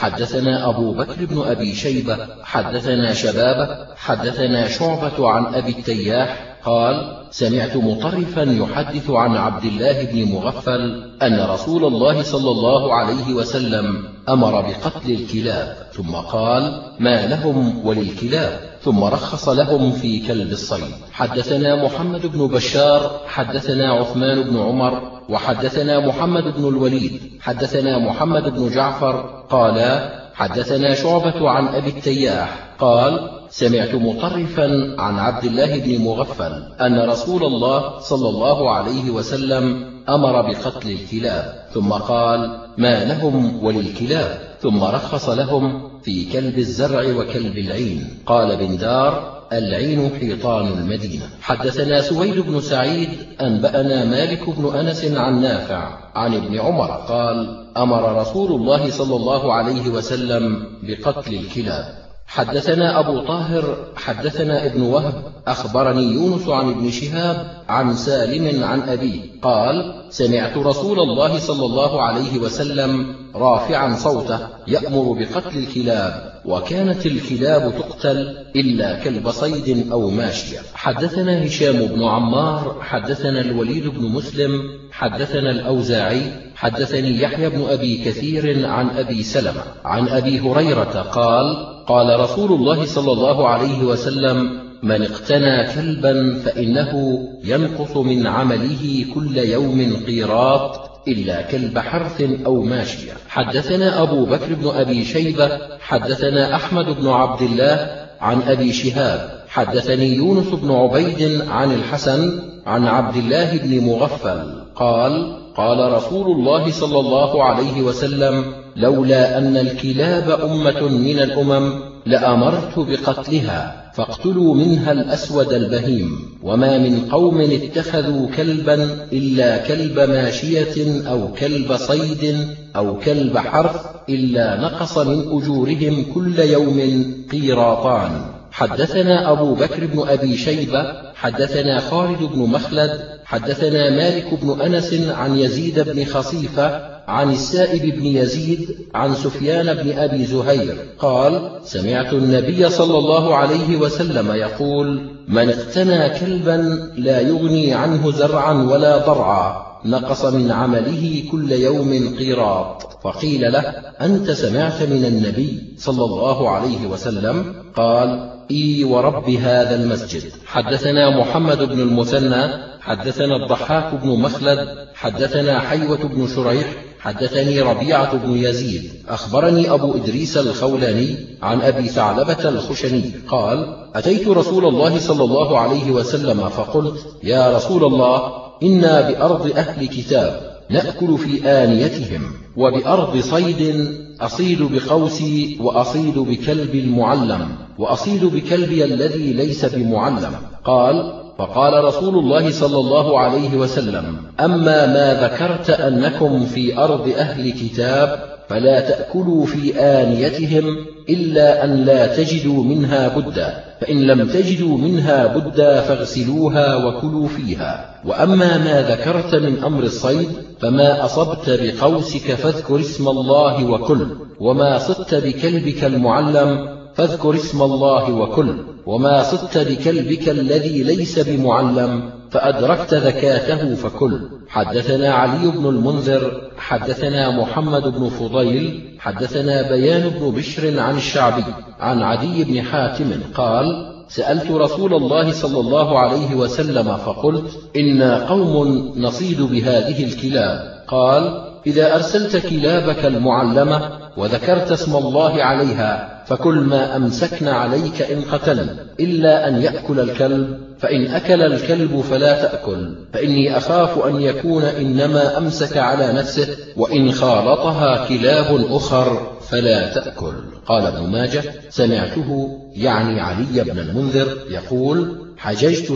حدثنا أبو بكر بن أبي شيبة حدثنا شبابة حدثنا شعبة عن أبي التياح قال سمعت مطرفا يحدث عن عبد الله بن مغفل أن رسول الله صلى الله عليه وسلم أمر بقتل الكلاب، ثم قال ما لهم وللكلاب، ثم رخص لهم في كلب الصيد. حدثنا محمد بن بشار حدثنا عثمان بن عمر وحدثنا محمد بن الوليد حدثنا محمد بن جعفر قالا حدثنا شعبة عن أبي التياح قال سمعت مطرفا عن عبد الله بن مغفل أن رسول الله صلى الله عليه وسلم أمر بقتل الكلاب، ثم قال ما لهم وللكلاب، ثم رخص لهم في كلب الزرع وكلب العين. قال بندار العين حيطان المدينة. حدثنا سويد بن سعيد أنبأنا مالك بن أنس عن نافع عن ابن عمر قال أمر رسول الله صلى الله عليه وسلم بقتل الكلاب. حدثنا أبو طاهر حدثنا ابن وهب أخبرني يونس عن ابن شهاب عن سالم عن أبيه قال سمعت رسول الله صلى الله عليه وسلم رافعا صوته يأمر بقتل الكلاب، وكانت الكلاب تقتل إلا كلب صيد أو ماشية. حدثنا هشام بن عمار حدثنا الوليد بن مسلم حدثنا الأوزاعي حدثني يحيى بن أبي كثير عن أبي سلمة عن أبي هريرة قال قال رسول الله صلى الله عليه وسلم من اقتنى كلبا فإنه ينقص من عمله كل يوم قيراط إلا كلب حرث أو ماشية. حدثنا أبو بكر بن أبي شيبة حدثنا أحمد بن عبد الله عن أبي شهاب حدثني يونس بن عبيد عن الحسن عن عبد الله بن مغفل قال قال رسول الله صلى الله عليه وسلم لولا أن الكلاب أمة من الأمم لأمرت بقتلها، فاقتلوا منها الأسود البهيم، وما من قوم اتخذوا كلبا إلا كلب ماشية أو كلب صيد أو كلب حرث إلا نقص من أجورهم كل يوم قيراطان. حدثنا أبو بكر بن أبي شيبة حدثنا خالد بن مخلد حدثنا مالك بن أنس عن يزيد بن خصيفة عن السائب بن يزيد عن سفيان بن أبي زهير قال سمعت النبي صلى الله عليه وسلم يقول من اقتنى كلبا لا يغني عنه زرعا ولا ضرعا نقص من عمله كل يوم قيراط. فقيل له أنت سمعت من النبي صلى الله عليه وسلم؟ قال إي ورب هذا المسجد. حدثنا محمد بن المثنى حدثنا الضحاك بن مخلد حدثنا حيوة بن شريح حدثني ربيعة بن يزيد أخبرني أبو إدريس الخولاني عن أبي ثعلبة الخشني قال أتيت رسول الله صلى الله عليه وسلم فقلت يا رسول الله إنا بأرض أهل كتاب نأكل في آنيتهم، وبأرض صيد أصيد بقوسي وأصيد بكلب المعلم وأصيد بكلبي الذي ليس بمعلم. قال فقال رسول الله صلى الله عليه وسلم أما ما ذكرت أنكم في أرض أهل كتاب فلا تأكلوا في آنيتهم إلا أن لا تجدوا منها بدا، فإن لم تجدوا منها بدا فاغسلوها وكلوا فيها. وأما ما ذكرت من أمر الصيد فما أصبت بقوسك فاذكر اسم الله وكل، وما صدت بكلبك المعلم فاذكر اسم الله وكل، وما صدت بكلبك الذي ليس بمعلم فأدركت ذكاته فكل. حدثنا علي بن المنذر حدثنا محمد بن فضيل حدثنا بيان بن بشر عن الشعبي عن عدي بن حاتم قال سألت رسول الله صلى الله عليه وسلم فقلت إنا قوم نصيد بهذه الكلاب. قال إذا أرسلت كلابك المعلمة وذكرت اسم الله عليها فكل ما أمسكن عليك إن قتلن إلا أن يأكل الكلب، فإن أكل الكلب فلا تأكل، فإني أخاف أن يكون إنما أمسك على نفسه، وإن خالطها كلاب أخر فلا تأكل. قال ابن ماجه سمعته يعني علي بن المنذر يقول حججت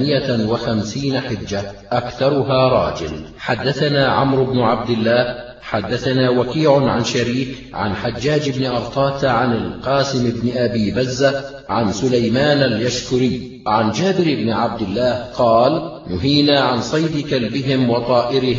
58 حجة أكثرها راجل. حدثنا عمرو بن عبد الله حدثنا وكيع عن شريك عن حجاج بن أرطاة عن القاسم بن أبي بزة عن سليمان اليشكري عن جابر بن عبد الله قال نهينا عن صيد كلبهم وطائرهم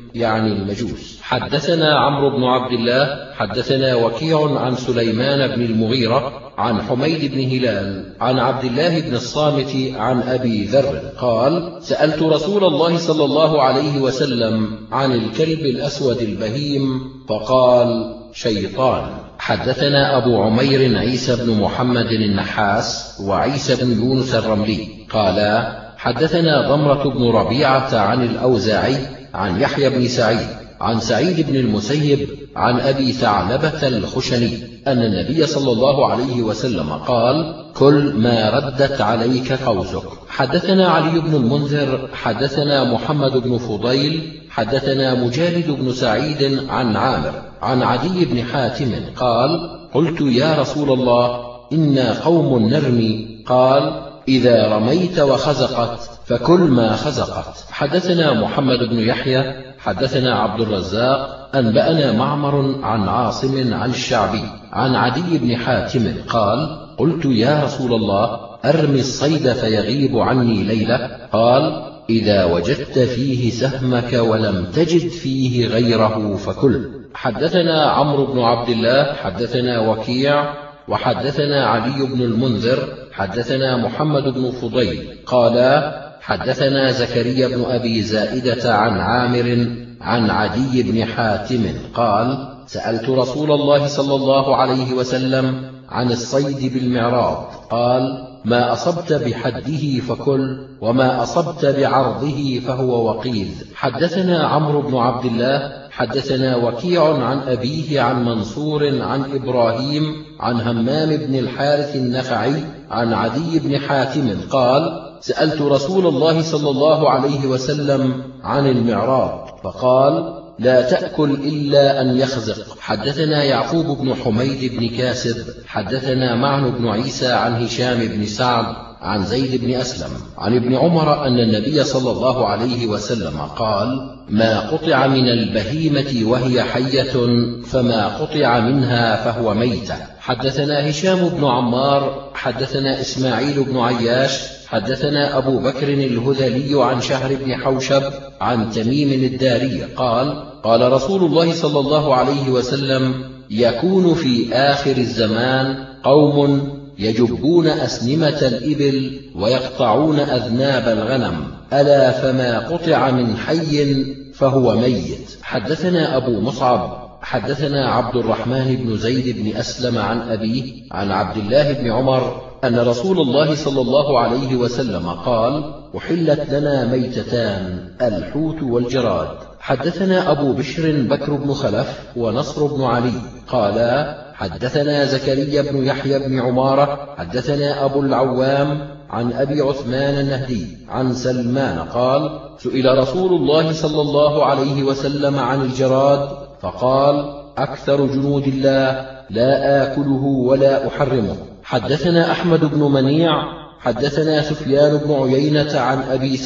يعني المجوس. حدثنا عمرو بن عبد الله حدثنا وكيع عن سليمان بن المغيرة عن حميد بن هلال عن عبد الله بن الصامت عن أبي ذر قال: سألت رسول الله صلى الله عليه وسلم عن الكلب الأسود البهيم فقال: شيطان. حدثنا أبو عمير عيسى بن محمد النحاس وعيسى بن يونس الرملي قالا: حدثنا ضمرة بن ربيعة عن الأوزاعي عن يحيى بن سعيد عن سعيد بن المسيب عن أبي ثعلبة الخشني أن النبي صلى الله عليه وسلم قال: كل ما ردت عليك قوسك. حدثنا علي بن المنذر حدثنا محمد بن فضيل حدثنا مجالد بن سعيد عن عامر عن عدي بن حاتم قال: قلت يا رسول الله إنا قوم نرمي. قال: إذا رميت وخزقت فكل ما خزقت. حدثنا محمد بن يحيى حدثنا عبد الرزاق أنبأنا معمر عن عاصم عن الشعبي عن عدي بن حاتم قال: قلت يا رسول الله أرمي الصيد فيغيب عني ليلة. قال: إذا وجدت فيه سهمك ولم تجد فيه غيره فكل. حدثنا عمرو بن عبد الله حدثنا وكيع وحدثنا علي بن المنذر حدثنا محمد بن فضيل قالا: حدثنا زكريا بن أبي زائدة عن عامر عن عدي بن حاتم قال: سألت رسول الله صلى الله عليه وسلم عن الصيد بالمعراض قال: ما أصبت بحده فكل وما أصبت بعرضه فهو وقيذ. حدثنا عمرو بن عبد الله حدثنا وكيع عن أبيه عن منصور عن إبراهيم عن همام بن الحارث النخعي عن عدي بن حاتم قال: سألت رسول الله صلى الله عليه وسلم عن المعراض فقال: لا تأكل إلا أن يخزق. حدثنا يعقوب بن حميد بن كاسب حدثنا معن بن عيسى عن هشام بن سعد عن زيد بن أسلم عن ابن عمر أن النبي صلى الله عليه وسلم قال: ما قطع من البهيمة وهي حية فما قطع منها فهو ميتة. حدثنا هشام بن عمار حدثنا إسماعيل بن عياش حدثنا أبو بكر الهذلي عن شهر بن حوشب عن تميم الداري قال: قال رسول الله صلى الله عليه وسلم: يكون في آخر الزمان قوم يجبون أسنمة الإبل ويقطعون أذناب الغنم، ألا فما قطع من حي فهو ميت. حدثنا أبو مصعب حدثنا عبد الرحمن بن زيد بن أسلم عن أبيه عن عبد الله بن عمر أن رسول الله صلى الله عليه وسلم قال: أحلت لنا ميتتان الحوت والجراد. حدثنا أبو بشر بكر بن خلف ونصر بن علي قالا: حدثنا زكريا بن يحيى بن عمارة حدثنا أبو العوام عن أبي عثمان النهدي عن سلمان قال: سئل رسول الله صلى الله عليه وسلم عن الجراد فقال: أكثر جنود الله لا آكله ولا أحرمه. حدثنا أحمد بن منيع حدثنا سفيان بن عيينة عن أبي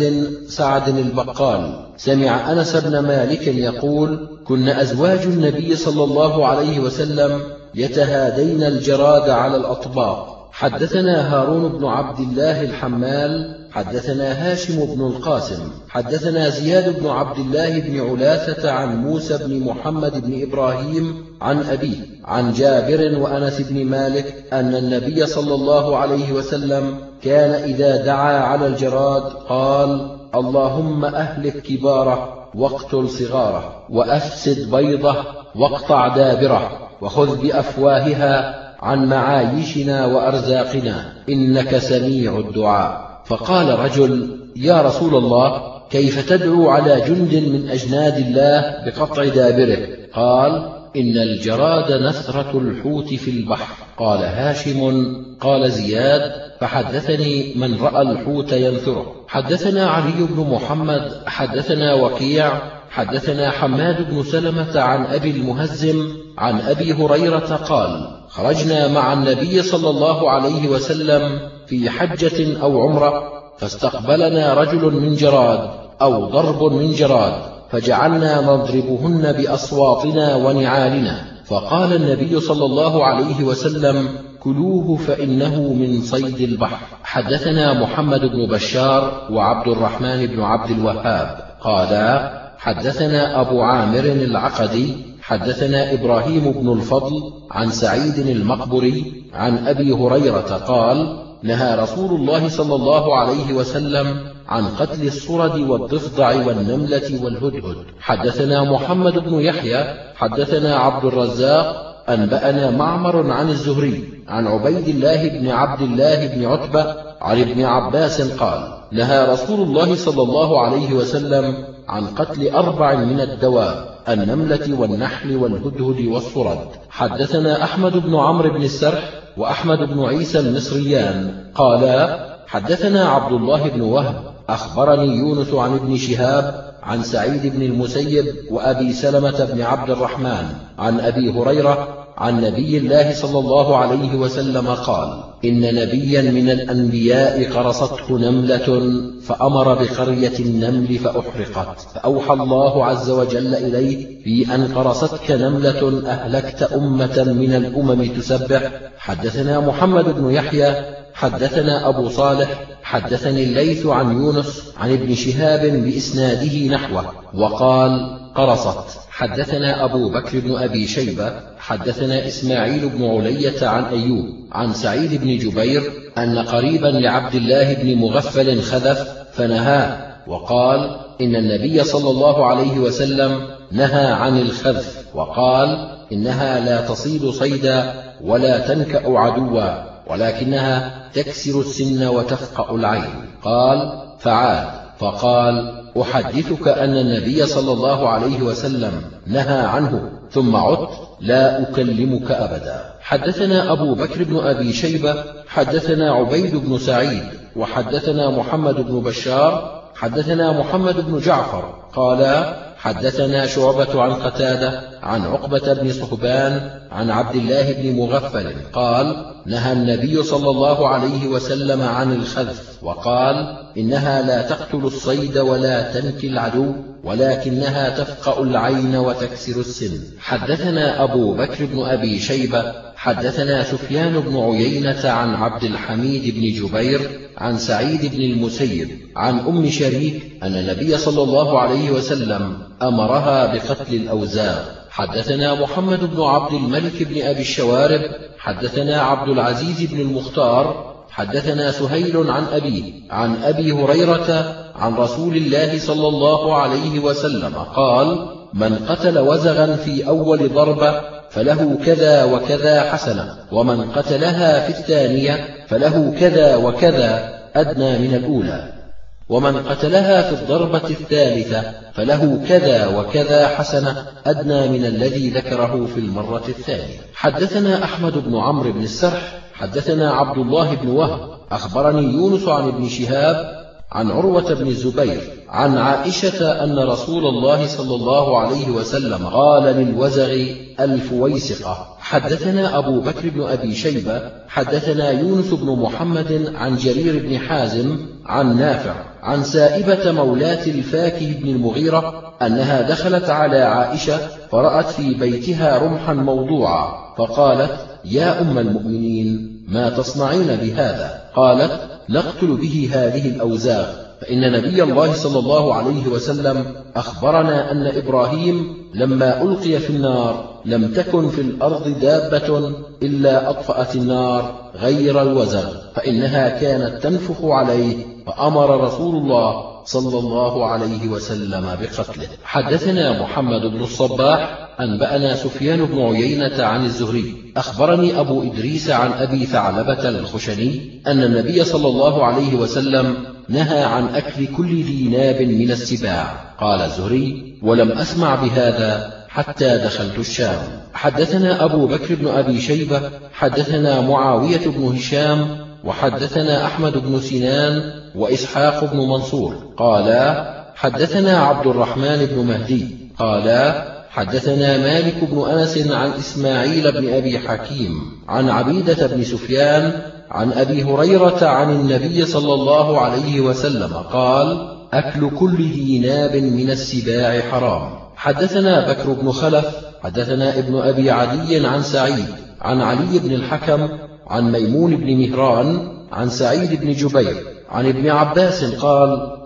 سعد البقال سمع أنس بن مالك يقول: كن أزواج النبي صلى الله عليه وسلم يتهادين الجراد على الأطباق. حدثنا هارون بن عبد الله الحمال حدثنا هاشم بن القاسم حدثنا زياد بن عبد الله بن علاثة عن موسى بن محمد بن إبراهيم عن أبيه عن جابر وأنس بن مالك أن النبي صلى الله عليه وسلم كان إذا دعا على الجراد قال: اللهم أهلك كباره واقتل صغاره وأفسد بيضه واقطع دابره وخذ بأفواهها عن معايشنا وأرزاقنا إنك سميع الدعاء. فقال رجل: يا رسول الله، كيف تدعو على جند من أجناد الله بقطع دابره؟ قال: إن الجراد نثرة الحوت في البحر. قال هاشم: قال زياد: فحدثني من رأى الحوت ينثره. حدثنا علي بن محمد حدثنا وكيع حدثنا حماد بن سلمة عن أبي المهزم عن أبي هريرة قال: خرجنا مع النبي صلى الله عليه وسلم في حجة أو عمرة، فاستقبلنا رجل من جراد أو ضرب من جراد، فجعلنا نضربهن بأصواتنا ونعالنا، فقال النبي صلى الله عليه وسلم: كلوه فإنه من صيد البحر. حدثنا محمد بن بشار وعبد الرحمن بن عبد الوهاب قالا: حدثنا أبو عامر العقدي حدثنا إبراهيم بن الفضل عن سعيد المقبري عن أبي هريرة قال: نهى رسول الله صلى الله عليه وسلم عن قتل الصرد والضفدع والنملة والهدهد. حدثنا محمد بن يحيى حدثنا عبد الرزاق أنبأنا معمر عن الزهري عن عبيد الله بن عبد الله بن عتبة عن ابن عباس قال: نهى رسول الله صلى الله عليه وسلم عن قتل 4 من الدواب: النملة والنحل والهدهد والصرد. حدثنا أحمد بن عمرو بن السرح وأحمد بن عيسى المصريان قالا: حدثنا عبد الله بن وهب أخبرني يونس عن ابن شهاب عن سعيد بن المسيب وأبي سلمة بن عبد الرحمن عن أبي هريرة عن نبي الله صلى الله عليه وسلم قال: إن نبيا من الأنبياء قرصته نملة فأمر بقرية النمل فأحرقت، فأوحى الله عز وجل إليه في أن قرصتك نملة أهلكت أمة من الأمم تسبح. حدثنا محمد بن يحيى حدثنا أبو صالح حدثني الليث عن يونس عن ابن شهاب بإسناده نحوه وقال: قرصت. حدثنا أبو بكر بن أبي شيبة حدثنا إسماعيل بن علية عن أيوب عن سعيد بن جبير أن قريبا لعبد الله بن مغفل خذف فنهاه، وقال: إن النبي صلى الله عليه وسلم نهى عن الخذف، وقال: إنها لا تصيد صيدا ولا تنكأ عدوا، ولكنها تكسر السن وتفقأ العين. قال: فعاد فقال: أحدثك أن النبي صلى الله عليه وسلم نهى عنه، ثم عدت لا أكلمك أبدا. حدثنا أبو بكر بن أبي شيبة حدثنا عبيد بن سعيد وحدثنا محمد بن بشار حدثنا محمد بن جعفر قالا: حدثنا شعبة عن قتادة عن عقبة بن صهبان عن عبد الله بن مغفل قال: نهى النبي صلى الله عليه وسلم عن الخذف، وقال: إنها لا تقتل الصيد ولا تنكي العدو، ولكنها تفقأ العين وتكسر السن. حدثنا أبو بكر بن أبي شيبة حدثنا سفيان بن عيينة عن عبد الحميد بن جبير عن سعيد بن المسيب عن أم شريك أن النبي صلى الله عليه وسلم أمرها بقتل الأوزاغ. حدثنا محمد بن عبد الملك بن أبي الشوارب حدثنا عبد العزيز بن المختار حدثنا سهيل عن أبيه عن أبي هريرة عن رسول الله صلى الله عليه وسلم قال: من قتل وزغا في أول ضربة فله كذا وكذا حسنة، ومن قتلها في الثانية فله كذا وكذا أدنى من الأولى، ومن قتلها في الضربة الثالثة فله كذا وكذا حسنة أدنى من الذي ذكره في المرة الثانية. حدثنا أحمد بن عمرو بن السرح حدثنا عبد الله بن وهب أخبرني يونس عن ابن شهاب عن عروة بن الزبير عن عائشة أن رسول الله صلى الله عليه وسلم قال للوزغ الفويسقة. حدثنا أبو بكر بن أبي شيبة حدثنا يونس بن محمد عن جرير بن حازم عن نافع عن سائبة مولاة الفاكه بن المغيرة أنها دخلت على عائشة فرأت في بيتها رمحا موضوعا، فقالت: يا أم المؤمنين، ما تصنعين بهذا؟ قالت: نقتل به هذه الأوزاغ، فإن نبي الله صلى الله عليه وسلم أخبرنا أن إبراهيم لما ألقي في النار لم تكن في الأرض دابة إلا أطفأت النار غير الوزغ، فإنها كانت تنفخ عليه، فأمر رسول الله صلى الله عليه وسلم بقتله. حدثنا محمد بن الصباح أنبأنا سفيان بن عيينة عن الزهري أخبرني أبو إدريس عن أبي ثعلبة الخشني أن النبي صلى الله عليه وسلم نهى عن أكل كل ذي ناب من السباع. قال الزهري: ولم أسمع بهذا حتى دخلت الشام. حدثنا أبو بكر بن أبي شيبة حدثنا معاوية بن هشام وحدثنا أحمد بن سنان وإسحاق بن منصور قالا: حدثنا عبد الرحمن بن مهدي قالا: حدثنا مالك بن أنس عن إسماعيل بن أبي حكيم عن عبيدة بن سفيان عن أبي هريرة عن النبي صلى الله عليه وسلم قال: أكل كل ذي ناب من السباع حرام. حدثنا بكر بن خلف حدثنا ابن أبي عدي عن سعيد عن علي بن الحكم عن ميمون بن مهران عن سعيد بن جبير عن ابن عباس قال: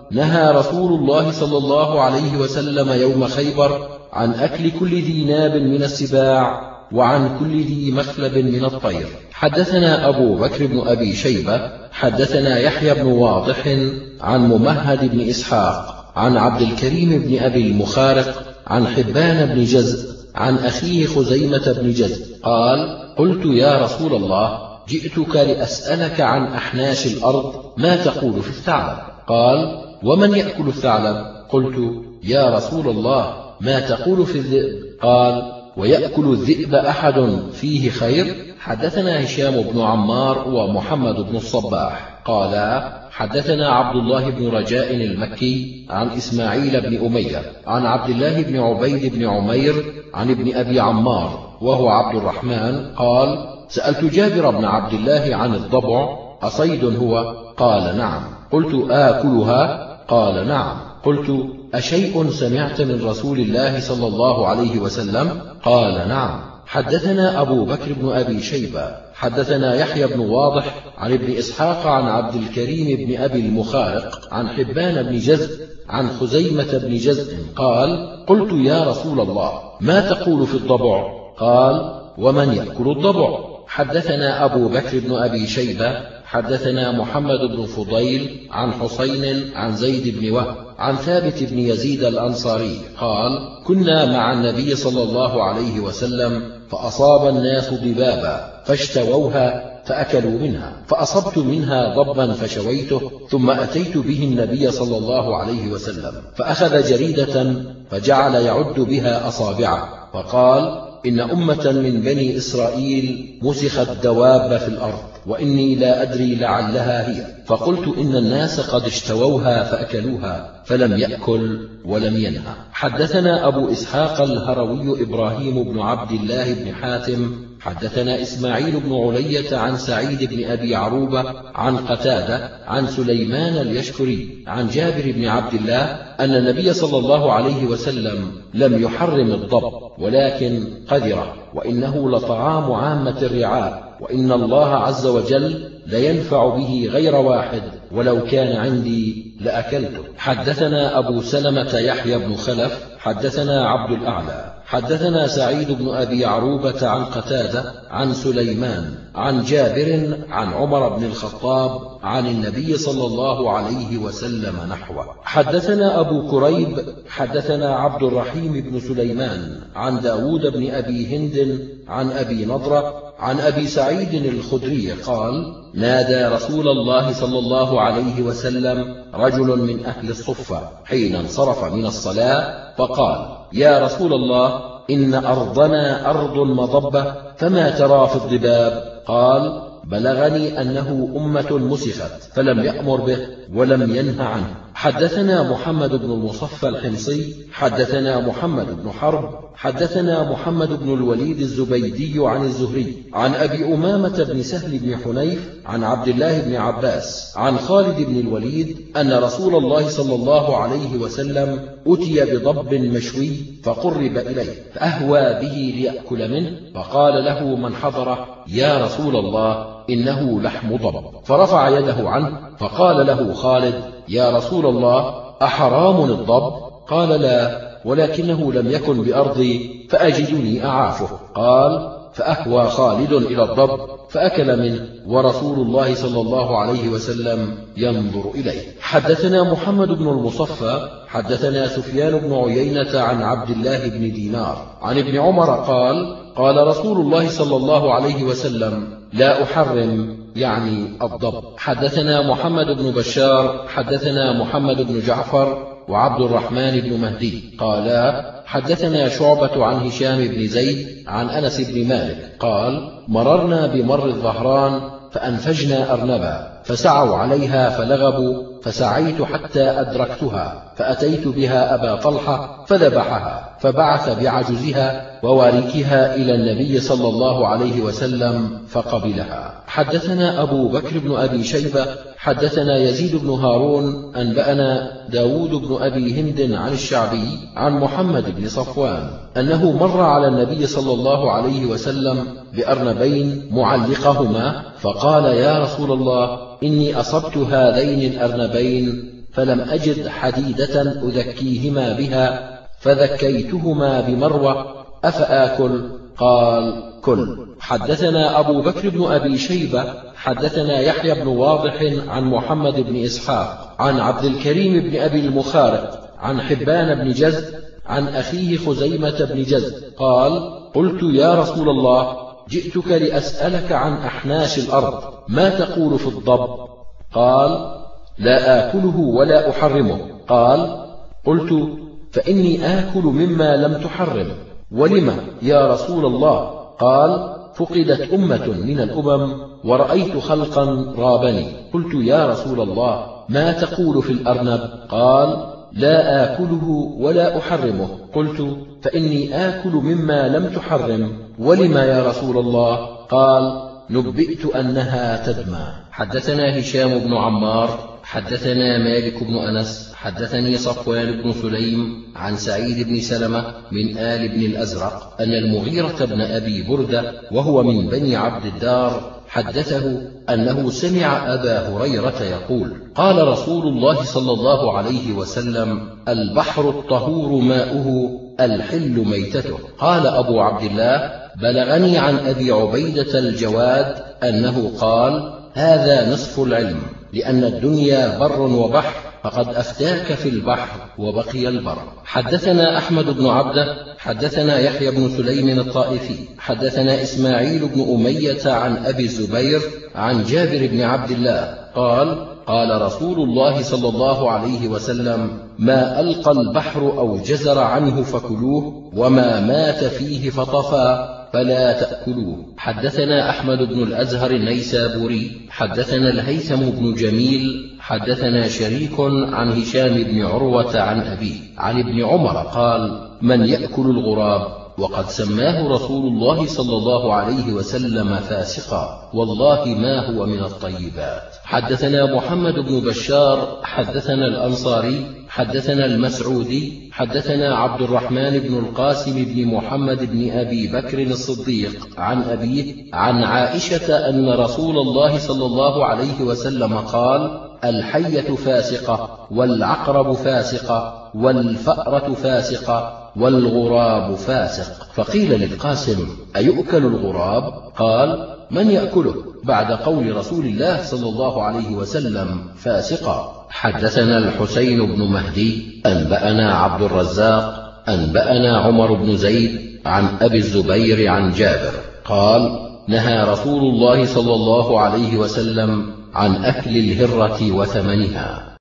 نهى رسول الله صلى الله عليه وسلم يوم خيبر عن أكل كل ذي ناب من السباع وعن كل ذي مخلب من الطير. حدثنا أبو بكر بن أبي شيبة حدثنا يحيى بن واضح عن ممهد بن إسحاق عن عبد الكريم بن أبي المخارق عن حبان بن جزء عن أخيه خزيمة بن جزء قال: قلت يا رسول الله، جئتك لأسألك عن أحناش الأرض، ما تقول في الثعلب؟ قال: ومن يأكل الثعلب؟ قلت: يا رسول الله، ما تقول في الذئب؟ قال: ويأكل الذئب أحد فيه خير؟ حدثنا هشام بن عمار ومحمد بن الصباح قالا: حدثنا عبد الله بن رجاء المكي عن إسماعيل بن أمية عن عبد الله بن عبيد بن عمير عن ابن أبي عمار وهو عبد الرحمن قال: سألت جابر بن عبد الله عن الضبع: أصيد هو؟ قال: نعم. قلت: آكلها؟ قال: نعم. قلت: أشيء سمعت من رسول الله صلى الله عليه وسلم؟ قال: نعم. حدثنا أبو بكر بن أبي شيبة حدثنا يحيى بن واضح عن ابن إسحاق عن عبد الكريم بن أبي المخارق عن حبان بن جزء عن خزيمة بن جزء قال: قلت يا رسول الله، ما تقول في الضبع؟ قال: ومن يأكل الضبع؟ حدثنا أبو بكر بن أبي شيبة حدثنا محمد بن فضيل عن حسين عن زيد بن وهب عن ثابت بن يزيد الأنصاري قال: كنا مع النبي صلى الله عليه وسلم فأصاب الناس ضبابا فاشتووها فأكلوا منها، فأصبت منها ضبا فشويته، ثم أتيت به النبي صلى الله عليه وسلم فأخذ جريدة فجعل يعد بها أصابعه فقال: إن أمة من بني إسرائيل مسخت دواب في الأرض، وإني لا أدري لعلها هي. فقلت: إن الناس قد اشتووها فأكلوها، فلم يأكل ولم ينهى. حدثنا أبو إسحاق الهروي إبراهيم بن عبد الله بن حاتم حدثنا إسماعيل بن علية عن سعيد بن أبي عروبة عن قتادة عن سليمان اليشكري عن جابر بن عبد الله أن النبي صلى الله عليه وسلم لم يحرم الضب ولكن قذره، وإنه لطعام عامة الرعاء، وإن الله عز وجل لينفع به غير واحد، ولو كان عندي لأكلته. حدثنا أبو سلمة يحيى بن خلف حدثنا عبد الأعلى حدثنا سعيد بن أبي عروبة عن قتادة عن سليمان عن جابر عن عمر بن الخطاب عن النبي صلى الله عليه وسلم نحوه. حدثنا أبو كريب حدثنا عبد الرحيم بن سليمان عن داود بن أبي هند عن أبي نضرة عن أبي سعيد الخدري قال: نادى رسول الله صلى الله عليه وسلم رجل من أهل الصفة حين انصرف من الصلاة فقال: يا رسول الله، إن أرضنا أرض مضبة، فما ترى في الضباب؟ قال: بلغني أنه أمة مسخت، فلم يأمر به ولم ينه عنه. حدثنا محمد بن المصفى الحمصي حدثنا محمد بن حرب حدثنا محمد بن الوليد الزبيدي عن الزهري عن أبي أمامة بن سهل بن حنيف عن عبد الله بن عباس عن خالد بن الوليد أن رسول الله صلى الله عليه وسلم أتي بضب مشوي فقرب إليه فأهوى به ليأكل منه، فقال له من حضره: يا رسول الله، إنه لحم ضب. فرفع يده عنه فقال له خالد: يا رسول الله، أحرام الضب؟ قال: لا، ولكنه لم يكن بأرضي فأجدني أعافه. قال: فأهوى خالد إلى الضب فأكل منه، ورسول الله صلى الله عليه وسلم ينظر إليه. حدثنا محمد بن المصفى حدثنا سفيان بن عيينة عن عبد الله بن دينار عن ابن عمر قال: قال رسول الله صلى الله عليه وسلم: لا أحرم، يعني الضب. حدثنا محمد بن بشار حدثنا محمد بن جعفر وعبد الرحمن بن مهدي قالا: حدثنا شعبة عن هشام بن زيد عن أنس بن مالك قال: مررنا بمر الظهران فأنفجنا أرنبا فسعوا عليها فلغبوا، فسعيت حتى أدركتها فأتيت بها أبا طلحة فذبحها، فبعث بعجزها وواركها إلى النبي صلى الله عليه وسلم فقبلها. حدثنا أبو بكر بن أبي شيبة حدثنا يزيد بن هارون أنبأنا داود بن أبي هند عن الشعبي عن محمد بن صفوان أنه مر على النبي صلى الله عليه وسلم بأرنبين معلقهما، فقال: يا رسول الله، إني أصبت هذين الأرنبين فلم أجد حديدة أذكيهما بها فذكيتهما بمروة، أفآكل؟ قال: كل. حدثنا أبو بكر بن أبي شيبة حدثنا يحيى بن واضح عن محمد بن إسحاق عن عبد الكريم بن أبي المخارق عن حبان بن جزء عن أخيه خزيمة بن جزء قال: قلت يا رسول الله، جئتك لأسألك عن أحناش الأرض، ما تقول في الضب؟ قال: لا آكله ولا أحرمه. قال: قلت: فإني آكل مما لم تحرم. ولم يا رسول الله؟ قال: فقدت أمة من الأمم ورأيت خلقا رابني. قلت يا رسول الله، ما تقول في الأرنب؟ قال: لا آكله ولا أحرمه. قلت: فإني آكل مما لم تحرم. ولم يا رسول الله؟ قال: نبئت أنها تدمى. حدثنا هشام بن عمار حدثنا مالك بن أنس حدثني صفوان بن سليم عن سعيد بن سلمة من آل بن الأزرق أن المغيرة بن أبي بردة وهو من بني عبد الدار حدثه أنه سمع أبا هريرة يقول: قال رسول الله صلى الله عليه وسلم: البحر الطهور ماؤه الحل ميتته. قال أبو عبد الله: بلغني عن أبي عبيدة الجواد أنه قال: هذا نصف العلم، لأن الدنيا بر وبحر، فقد أفتاك في البحر وبقي البر. حدثنا أحمد بن عبده حدثنا يحيى بن سليم الطائفي حدثنا إسماعيل بن أمية عن أبي الزبير عن جابر بن عبد الله قال: قال رسول الله صلى الله عليه وسلم: ما ألقى البحر أو جزر عنه فكلوه، وما مات فيه فطفى فلا تأكلوه. حدثنا أحمد بن الأزهر النيسابوري حدثنا الهيثم بن جميل حدثنا شريك عن هشام بن عروة عن أبيه عن ابن عمر قال: من يأكل الغراب؟ وقد سماه رسول الله صلى الله عليه وسلم فاسقا، والله ما هو من الطيبات. حدثنا محمد بن بشار حدثنا الأنصاري حدثنا المسعودي حدثنا عبد الرحمن بن القاسم بن محمد بن أبي بكر الصديق عن أبيه عن عائشة أن رسول الله صلى الله عليه وسلم قال: الحية فاسقة، والعقرب فاسقة، والفأرة فاسقة، والغراب فاسق. فقيل للقاسم: أيؤكل الغراب؟ قال: من يأكله؟ بعد قول رسول الله صلى الله عليه وسلم: فاسقا. حدثنا الحسين بن مهدي أنبأنا عبد الرزاق أنبأنا عمر بن زيد عن أبي الزبير عن جابر قال: نهى رسول الله صلى الله عليه وسلم عن أكل الهرة وثمنها.